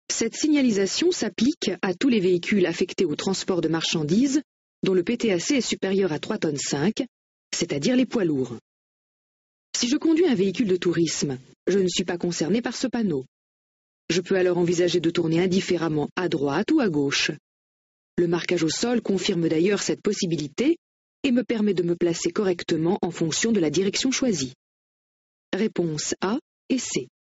Cette signalisation s'applique à tous les véhicules affectés au transport de marchandises dont le PTAC est supérieur à 3,5 tonnes, c'est-à-dire les poids lourds. Si je conduis un véhicule de tourisme, je ne suis pas concerné par ce panneau. Je peux alors envisager de tourner indifféremment à droite ou à gauche. Le marquage au sol confirme d'ailleurs cette possibilité et me permet de me placer correctement en fonction de la direction choisie. Réponses A et C.